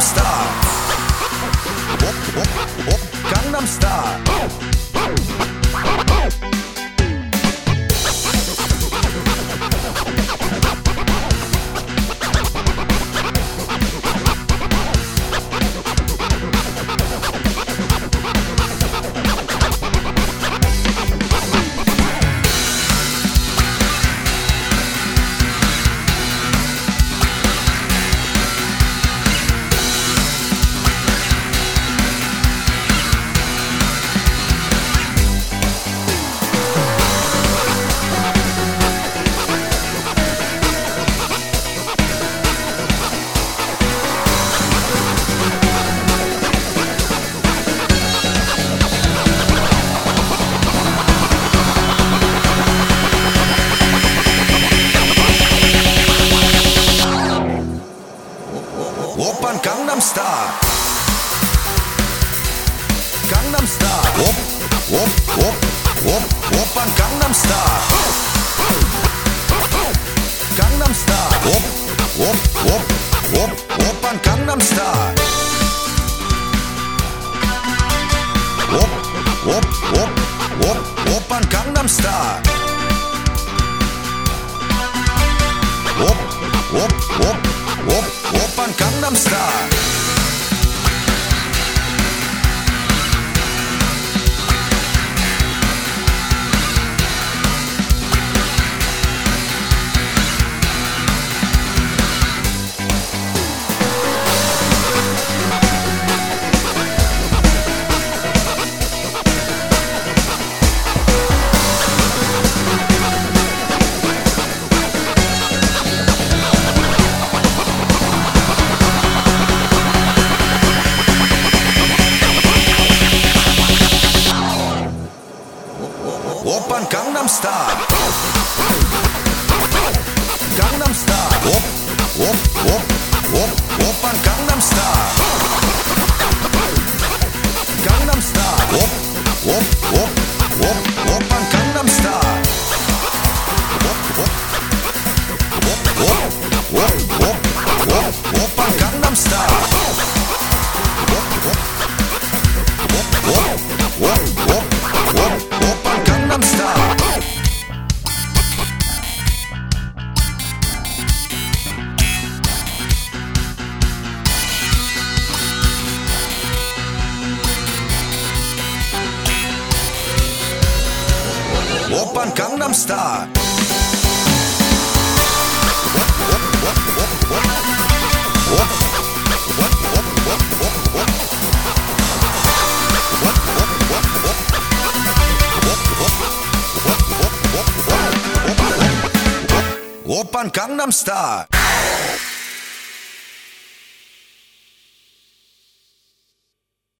Style. Gangnam Style. Oppan Gangnam Style. Gangnam Style. Oppan Gangnam Style. Gangnam Style. Oppan Gangnam Style. Oppan Gangnam Style. Oppan Gangnam Style. Oppan Gangnam Style. Gangnam Style. Oppan Gangnam Style. Gangnam Style. Oppan Gangnam Style. Oppan Gangnam Style. Oppan Gangnam Style. Oppan Gangnam Style.